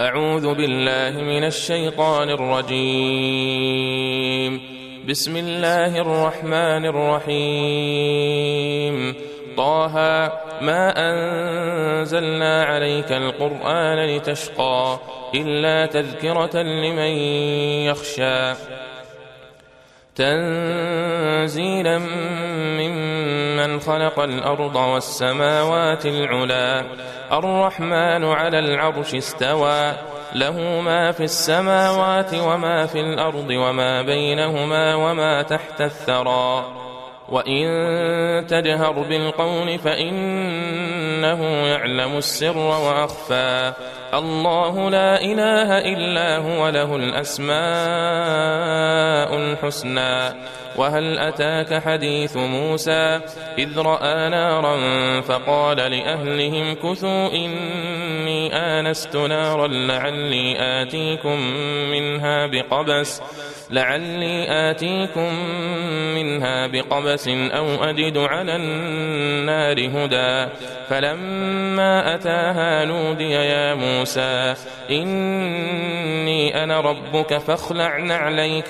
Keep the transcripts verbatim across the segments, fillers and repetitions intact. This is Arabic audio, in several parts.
أعوذ بالله من الشيطان الرجيم. بسم الله الرحمن الرحيم. طه ما أنزلنا عليك القرآن لتشقى إلا تذكرة لمن يخشى تنزيلا ممن خلق الأرض والسماوات العلى الرحمن على العرش استوى له ما في السماوات وما في الأرض وما بينهما وما تحت الثرى وإن تجهر بالقول فإنه يعلم السر وأخفى الله لا إله إلا هو له الأسماء الحسنى وهل أتاك حديث موسى إذ رأى نارا فقال لأهلهم كثوا إني آنست نارا لعلي آتيكم منها بقبس لعلي آتيكم منها بقبس أو أجد على النار هدى فلما أتاها نودي يا موسى إني أنا ربك فاخلع نعليك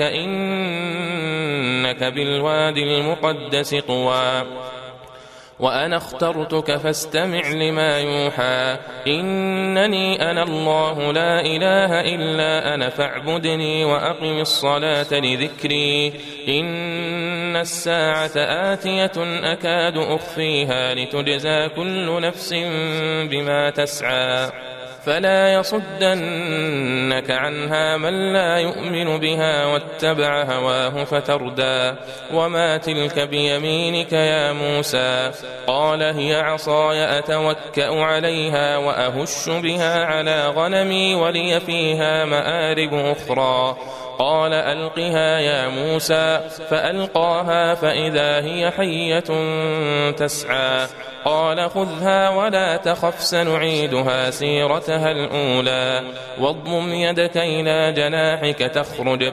إنك بالوادي المقدس طوى وأنا اخترتك فاستمع لما يوحى إنني أنا الله لا إله إلا أنا فاعبدني وأقم الصلاة لذكري إن الساعة آتية أكاد أخفيها لتجزى كل نفس بما تسعى فلا يصدنك عنها من لا يؤمن بها واتبع هواه فتردى وما تلك بيمينك يا موسى قال هي عصاي أتوكأ عليها وأهش بها على غنمي ولي فيها مآرب أخرى قال ألقها يا موسى فألقاها فإذا هي حية تسعى قال خذها ولا تخف سنعيدها سيرتها الأولى واضمم يدك إلى جناحك تخرج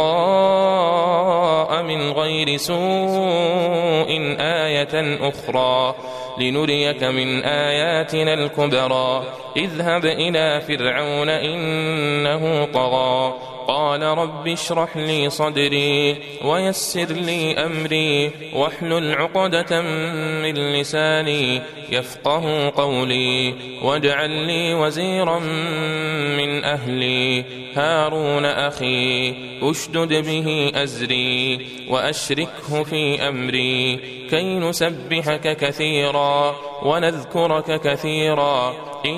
بيضاء من غير سوء آية أخرى لنريك من آياتنا الكبرى اذهب إلى فرعون إنه طغى قال رب اشرح لي صدري ويسر لي أمري واحلل عقدة من لساني يفقه قولي واجعل لي وزيرا من أهلي هارون أخي أشدد به أزري وأشركه في أمري كي نسبحك كثيرا ونذكرك كثيرا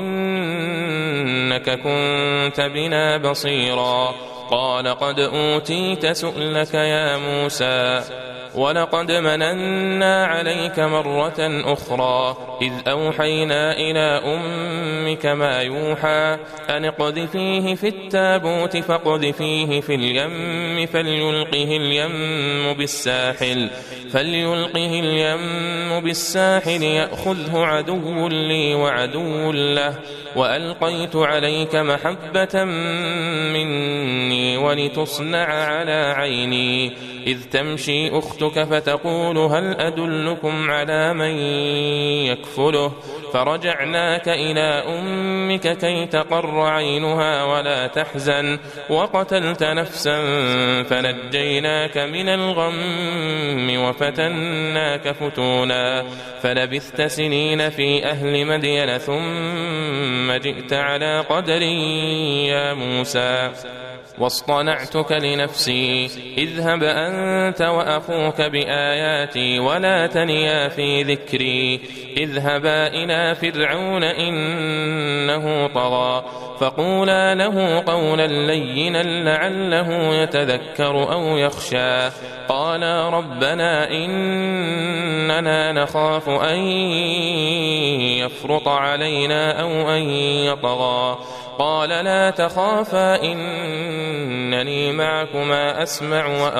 إنك كنت بنا بصيرا قال قد أوتيت سؤلك يا موسى ولقد مننا عليك مرة أخرى إذ أوحينا إلى أمك ما يوحى أن اقذفيه في التابوت فاقذفيه في اليم فليلقه اليم بالساحل فليلقه اليم بالساحل يأخذه عدو لي وعدو له وألقيت عليك محبة مني ولتصنع على عيني إذ تمشي أختك فتقول هل أدلكم على من يكفله فرجعناك إلى أمك كي تقر عينها ولا تحزن وقتلت نفسا فنجيناك من الغم وفتناك فتونا فلبثت سنين في أهل مدين ثم جئت على قدري يا موسى واصطنعتك لنفسي اذهب أنت وأخوك بآياتي ولا تنيا في ذكري اذهبا إلى فرعون إنه طغى فقولا له قولا لينا لعله يتذكر أو يخشى قالا ربنا إننا نخاف أن يفرط علينا أو أن يطغى قال لا تخافا إنني معكما أسمع وأرى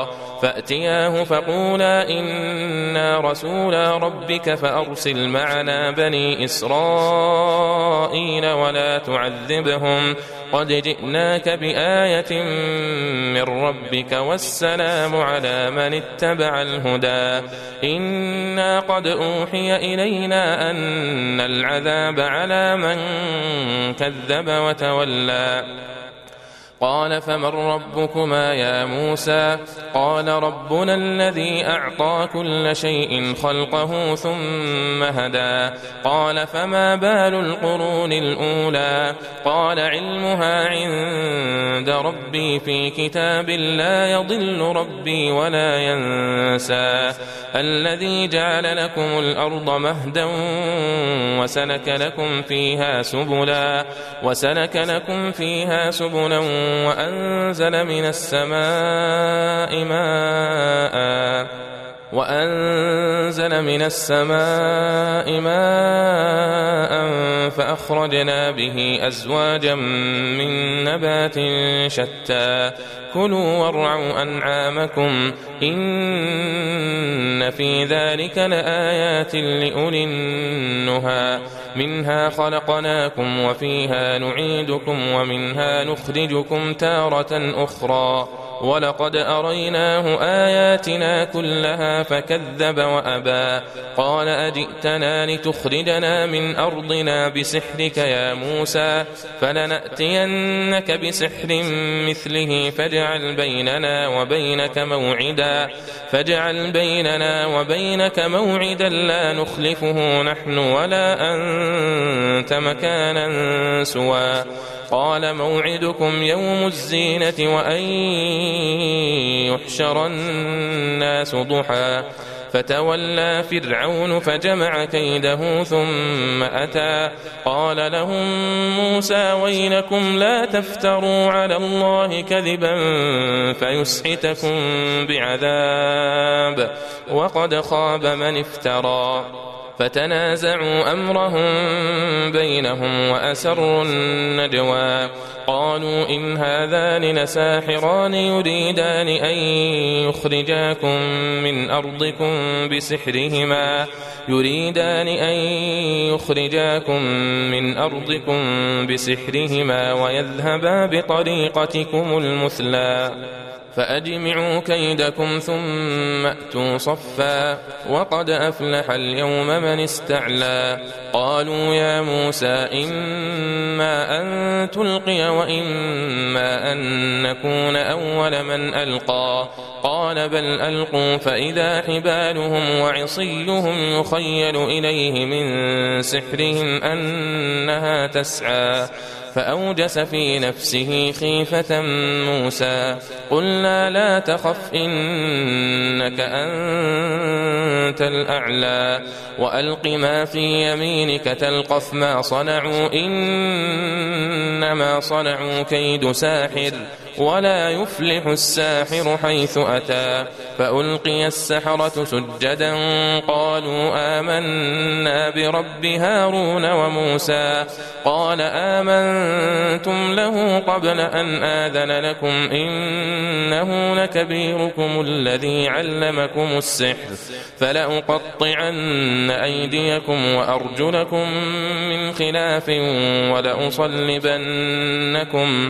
نارا فأتياه فقولا إنا رسولا ربك فأرسل معنا بني إسرائيل ولا تعذبهم قد جئناك بآية من ربك والسلام على من اتبع الهدى إنا قد أوحي إلينا أن العذاب على من كذب وتولى قال فمن ربكما يا موسى قال ربنا الذي أعطى كل شيء خلقه ثم هدى قال فما بال القرون الأولى قال علمها عند ربي في كتاب لا يضل ربي ولا ينسى الذي جعل لكم الأرض مهدا وسلك لكم فيها سبلا وسلك لكم فيها سبلا وأنزل من السماء ماء وأنزل من السماء ماء فأخرجنا به أزواجا من نبات شتى كلوا وارعوا أنعامكم إن في ذلك لآيات لأولي النهى منها خلقناكم وفيها نعيدكم ومنها نخرجكم تارة أخرى ولقد أريناه آياتنا كلها فكذب وأبى قال أجئتنا لتخرجنا من أرضنا بسحرك يا موسى فلنأتينك بسحر مثله فاجعل بيننا وبينك موعدا فاجعل بيننا وبينك موعدا لا نخلفه نحن ولا أنت مكانا سوى قال موعدكم يوم الزينة وأن يحشر الناس ضحى فتولى فرعون فجمع كيده ثم أتى قال لهم موسى ويلكم لا تفتروا على الله كذبا فيسحتكم بعذاب وقد خاب من افترى فتنازعوا أمرهم بينهم وأسروا النجوى قالوا إن هذان لساحران يريدان أن يخرجاكم من أرضكم بسحرهما يريدان أن يخرجاكم من أرضكم بسحرهما ويذهبا بطريقتكم المثلى فأجمعوا كيدكم ثم أتوا صفا وقد أفلح اليوم من استعلى قالوا يا موسى إما أن تلقي وإما أن نكون أول من ألقى قال بل ألقوا فإذا حبالهم وعصيهم يخيل إليه من سحرهم أنها تسعى فأوجس في نفسه خيفة موسى قلنا لا تخف إنك أنت الأعلى وألق ما في يمينك تلقف ما صنعوا إنما صنعوا كيد ساحر ولا يفلح الساحر حيث أتى فألقي السحرة سجدا قالوا آمنا برب هارون وموسى قال آمنتم له قبل أن آذن لكم إنه لكبيركم الذي علمكم السحر فلأقطعن أيديكم وأرجلكم من خلاف ولأصلبنكم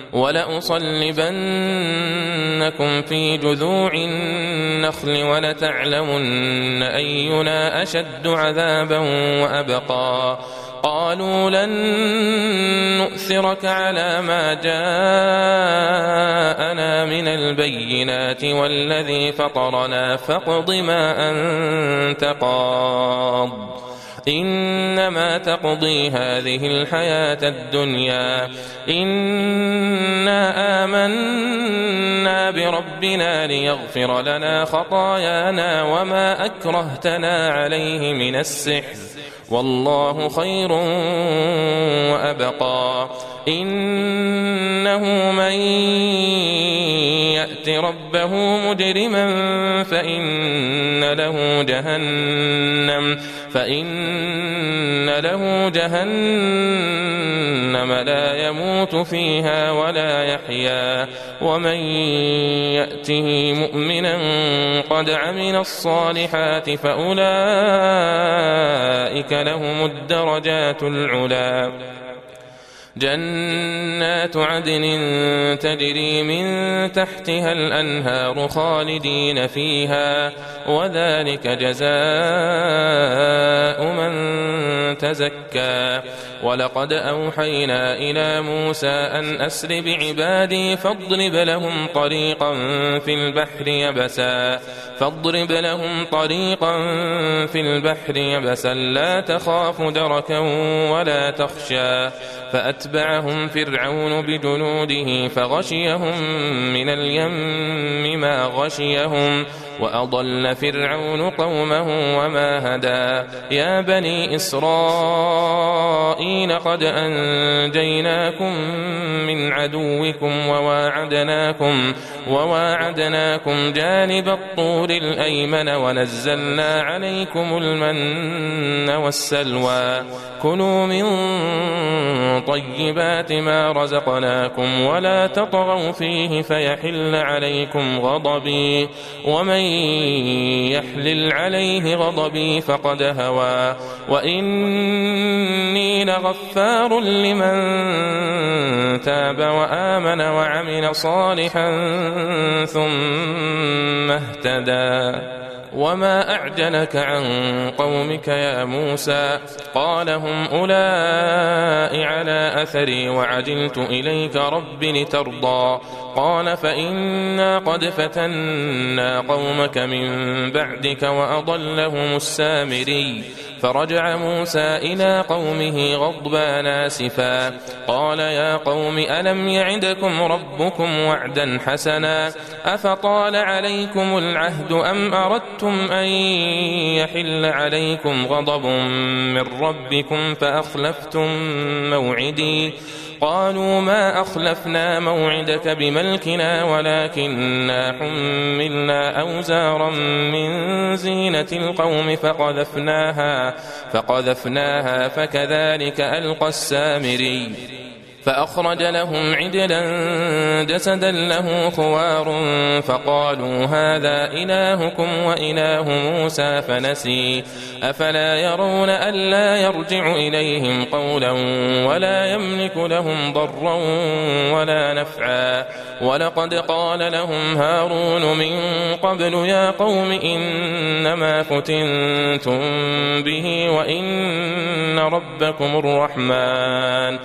ولأصلبنكم في جذوع النخل ولتعلمن أينا أشد عذابا وأبقى قالوا لن نؤثرك على ما جاءنا من البينات والذي فطرنا فاقض ما أنت قاض إنما تقضي هذه الحياة الدنيا إنا آمنا بربنا ليغفر لنا خطايانا وما أكرهتنا عليه من السحر والله خير وأبقى إنه من يأت ربه مجرما فإن له جهنم فإن له جهنم لا يموت فيها ولا يحيا ومن يأته مؤمنا قد عمل الصالحات فأولئك لهم الدرجات العلى جنات عدن تجري من تحتها الأنهار خالدين فيها وذلك جزاء من تزكى ولقد أوحينا إلى موسى أن أسر بعبادي فاضرب لهم طريقا في البحر يبسا فاضرب لهم طريقا في البحر يبسا لا تخاف دركا ولا تخشى فأتبعهم فرعون بجنوده فغشيهم من اليم ما غشيهم وأضل فرعون قومه وما هدى يا بني إسرائيل قد أنجيناكم من عدوكم وواعدناكم وواعدناكم جانب الطور الأيمن ونزلنا عليكم المن والسلوى كلوا من طيبات ما رزقناكم ولا تطغوا فيه فيحل عليكم غضبي ومن يحلل عليه غضبي فقد هوى وإني لغفار لمن تاب وآمن وعمل صالحا ثم اهتدى وما أعجلك عن قومك يا موسى قال هم أولئك على أثري وعجلت إليك رب لترضى قال فإنا قد فتنا قومك من بعدك وأضلهم السامري فرجع موسى إلى قومه غضبان آسفا قال يا قوم ألم يعدكم ربكم وعدا حسنا أفطال عليكم العهد أم أردتم أن يحل عليكم غضب من ربكم فأخلفتم موعدي قالوا ما أخلفنا موعدك بملكنا ولكننا حملنا أوزارا من زينة القوم فقذفناها فقذفناها فكذلك ألقى السامري فأخرج لهم عجلا جسدا له خوار فقالوا هذا إلهكم وإله موسى فنسي أفلا يرون ألا يرجع إليهم قولا ولا يملك لهم ضرا ولا نفعا ولقد قال لهم هارون من قبل يا قوم إنما فتنتم به وإن ربكم الرحمن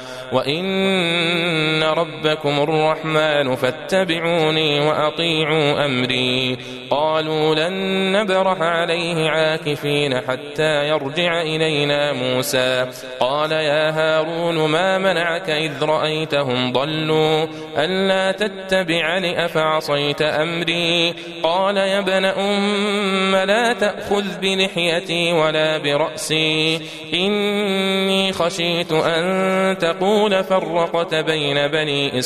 وإن ربكم الرحمن فاتبعوني وأطيعوا أمري قالوا لن نبرح عليه عاكفين حتى يرجع إلينا موسى قال يا هارون ما منعك إذ رأيتهم ضلوا ألا تتبعني أفعصيت أمري قال يا ابن أم لا تأخذ بلحيتي ولا برأسي إني خشيت أن تقول فرقت بين بني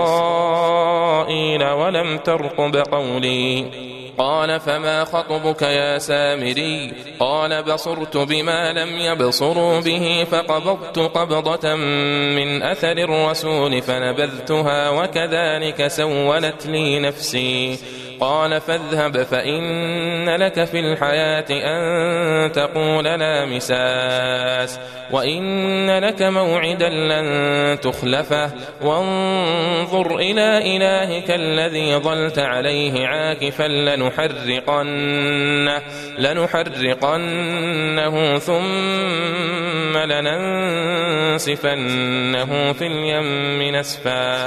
إسرائيل ولم ترقب قولي قال فما خطبك يا سامري قال بصرت بما لم يبصروا به فقبضت قبضة من أثر الرسول فنبذتها وكذلك سولت لي نفسي قال فاذهب فإن لك في الحياة أن تقول لا مساس وإن لك موعدا لن تخلفه وانظر إلى إلهك الذي ظلت عليه عاكفا لنحرقنه, لنحرقنه ثم لننسفنه في اليم نسفا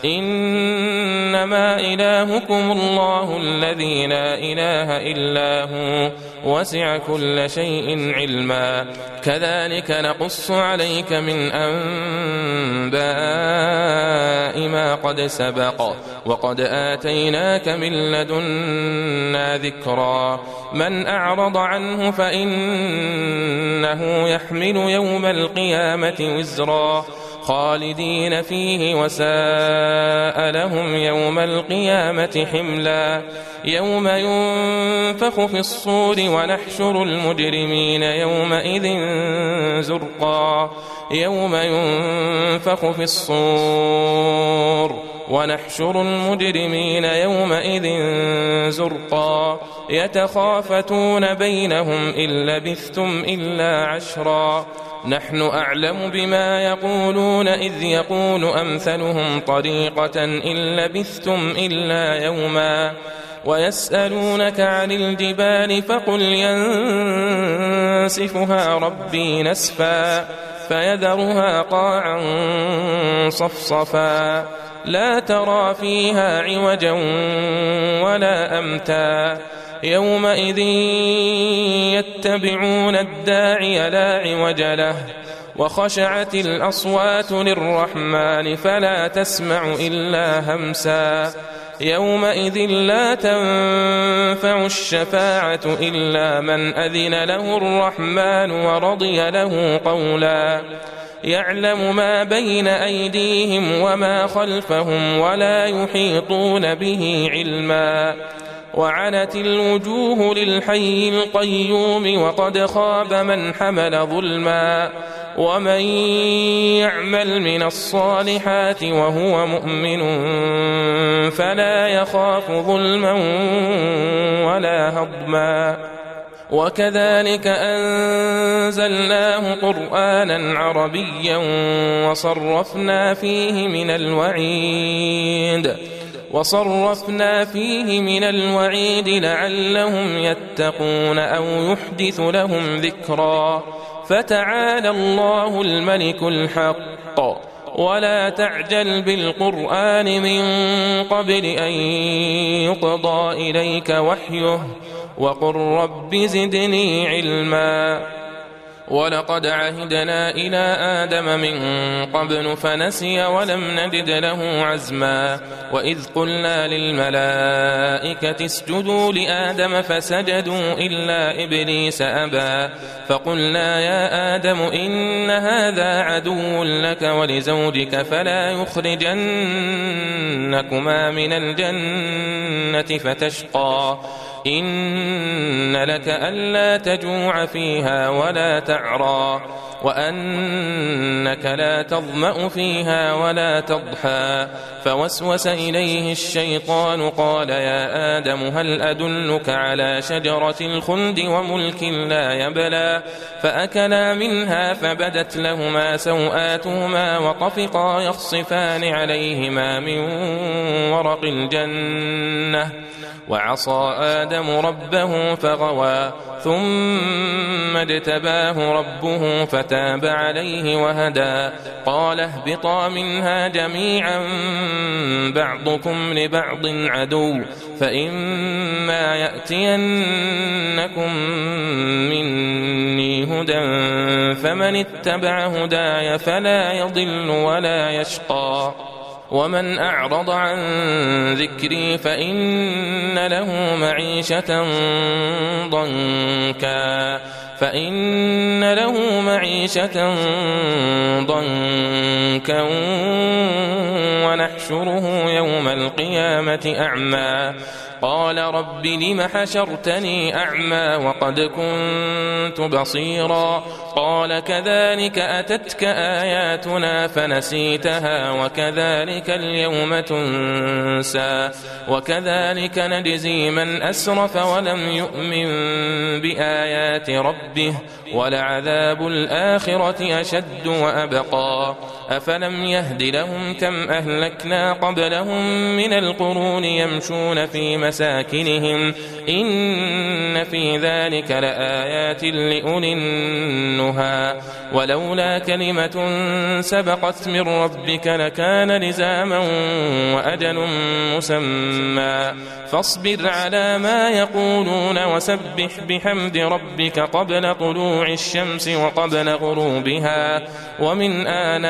إنما إلهكم الله الذي لا إله إلا هو وسع كل شيء علما كذلك نقص عليك من أنباء ما قد سبق وقد آتيناك من لدنا ذكرا من أعرض عنه فإنه يحمل يوم القيامة وزرا خالدين فيه وساء لهم يوم القيامة حملا يوم ينفخ في الصور ونحشر المجرمين يومئذ زرقا يوم ينفخ في الصور ونحشر المجرمين يومئذ زرقا يتخافتون بينهم إن لبثتم إلا عشرا نحن أعلم بما يقولون إذ يقول أمثلهم طريقة إن لبثتم إلا يوما ويسألونك عن الجبال فقل ينسفها ربي نسفا فيذرها قاعا صفصفا لا ترى فيها عوجا ولا أمتا يومئذ يتبعون الداعي لا عوج له وخشعت الأصوات للرحمن فلا تسمع إلا همسا يومئذ لا تنفع الشفاعة إلا من أذن له الرحمن ورضي له قولا يعلم ما بين أيديهم وما خلفهم ولا يحيطون به علما وعنت الوجوه للحي القيوم وقد خاب من حمل ظلما ومن يعمل من الصالحات وهو مؤمن فلا يخاف ظلما ولا هضما وكذلك أنزلناه قرآنا عربيا وصرفنا فيه من الوعيد وصرفنا فيه من الوعيد لعلهم يتقون أو يحدث لهم ذكرا فتعالى الله الملك الحق ولا تعجل بالقرآن من قبل أن يقضى إليك وحيه وقل رب زدني علما ولقد عهدنا إلى آدم من قبل فنسي ولم نجد له عزما وإذ قلنا للملائكة اسجدوا لآدم فسجدوا إلا إبليس أبى فقلنا يا آدم إن هذا عدو لك ولزوجك فلا يخرجنكما من الجنة فتشقى إن لك ألا تجوع فيها ولا تعرى وأنك لا تظمأ فيها ولا تضحى فوسوس إليه الشيطان قال يا آدم هل أدلك على شجرة الخلد وملك لا يبلى فأكلا منها فبدت لهما سوآتهما وطفقا يخصفان عليهما من ورق الجنة وعصى آدم ربه فغوى ثم اجتباه ربه فتاب عليه وهدى قال اهبطا منها جميعا بعضكم لبعض عدو فإما يأتينكم مني هدى فمن اتبع هداي فلا يضل ولا يشقى ومن أعرض عن ذكري فإن له معيشة ضنكا فإن له معيشة ضنكا ونحشره يوم القيامة أعمى قال رب لم حشرتني أعمى وقد كنت بصيرا قال كذلك أتتك آياتنا فنسيتها وكذلك اليوم تنسى وكذلك نجزي من أسرف ولم يؤمن بآيات ربه ولعذاب الآخرة أشد وأبقى أفلم يهد لهم كم أهلكنا قبلهم من القرون يمشون في مساكنهم إن في ذلك لآيات لأولي النهى ولولا كلمة سبقت من ربك لكان لزاما وأجل مسمى فاصبر على ما يقولون وسبح بحمد ربك قبل طلوع الشمس وقبل غروبها ومن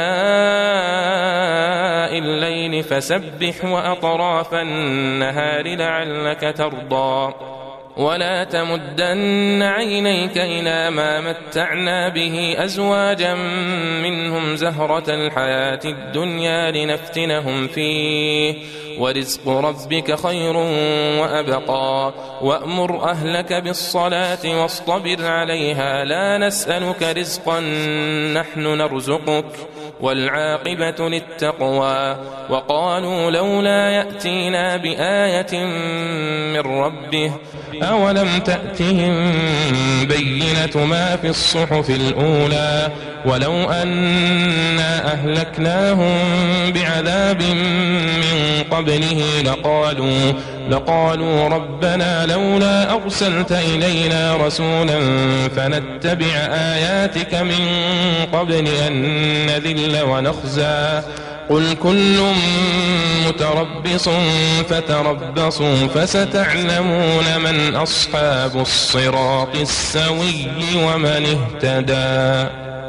آناء الليل فسبح وأطراف النهار لعلك ترضى ولا تمدن عينيك إلى ما متعنا به أزواجا منهم زهرة الحياة الدنيا لنفتنهم فيه ورزق ربك خير وأبقى وأمر أهلك بالصلاة واصطبر عليها لا نسألك رزقا نحن نرزقك والعاقبة للتقوى وقالوا لولا يأتينا بآية من ربه أولم تأتهم بينة ما في الصحف الأولى ولو أنا أهلكناهم بعذاب من قبله لقالوا, لقالوا ربنا لولا أرسلت إلينا رسولا فنتبع آياتك من قبل أن نذل ونخزى قل كل متربص فتربصوا فستعلمون من أصحاب الصراط السوي ومن اهتدى.